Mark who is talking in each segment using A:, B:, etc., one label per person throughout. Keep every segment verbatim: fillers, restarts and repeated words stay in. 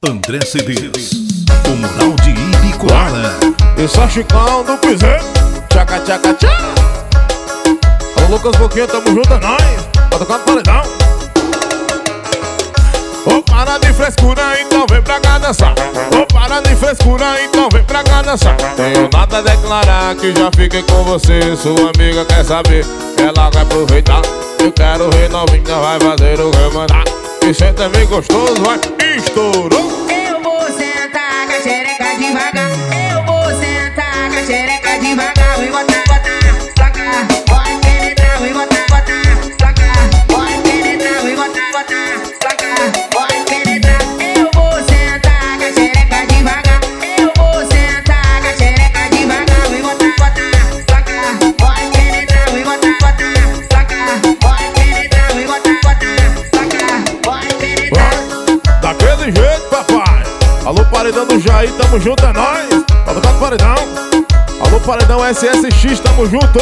A: André C Ds, o Mural de Ibicoara.
B: E só Chicão do Piseiro. Tchaca, tchaca, tchá. Alô, Lucas Boquinha, tamo junto, é nóis. Tá tocando paredão. Ô, para de frescura, então vem pra cá dançar. Ô, para de frescura, então vem pra cá dançar. Tenho nada a declarar, que já fiquei com você. Sua amiga quer saber, ela vai aproveitar. Eu quero ver novinha, vai fazer o que eu mandar. E senta bem gostoso, vai, estourou.
C: Eu vou sentar com a xereca devagar. Eu vou sentar com a xereca devagar. Vou botar, botar, pra cá. Pode penetrar, vou botar, botar, pra cá. Pode penetrar, vou botar, botar, pra cá. Pode penetrar. Eu vou sentar com a xereca devagar. Eu vou sentar com a xereca devagar. Vou botar, botar, pra cá. Pode penetrar, vou botar, botar, pra cá. Pode penetrar, vou botar, botar, pra cá. Pode penetrar.
B: Daquele jeito, papai. Alô, Paredão do Jair, tamo junto, é nóis. Tá tocando paredão. Alô, Paredão S S X, tamo junto.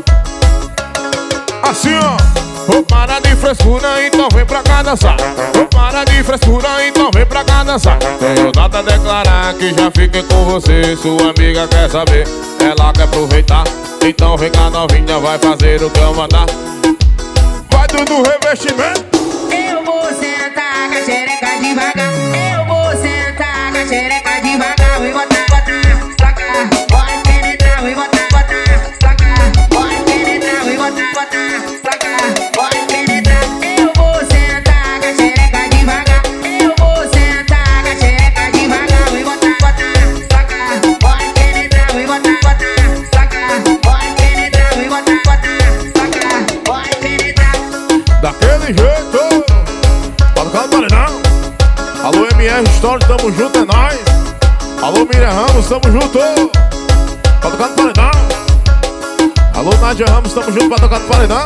B: Assim, ó. Ô, para de frescura, então vem pra cá dançar. Ô, para de frescura, então vem pra cá dançar. Tenho nada a declarar, que já fiquei com você. Sua amiga quer saber, ela quer aproveitar. Então vem cá, novinha, vai fazer o que eu mandar. Vai do revestimento.
C: Eu vou sentar com a xereca devagar. Eu vou sentar com a xereca devagar. Vou botar, botar, pra cá. Pode penetrar, vou botar, botar, pra cá. Pode penetrar, vou botar, botar, pra cá. Pode penetrar. Eu vou sentar com a xereca devagar. Eu vou sentar com a xereca devagar. Vou botar, botar, pra cá. Pode penetrar, vou botar, botar, pra cá. Pode penetrar, vou botar, botar, pra cá. Pode penetrar.
B: Daquele jeito. Tá tocando paredão. Alô, M R Story, tamo junto, é nóis. Alô, Miriam Ramos, tamo junto. Tá tocando paredão. Alô, Nádia Ramos, tamo junto pra tocar no paredão.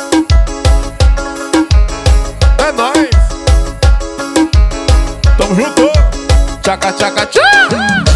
B: É nóis. Tamo junto. Tchaca, tchaca, tchá.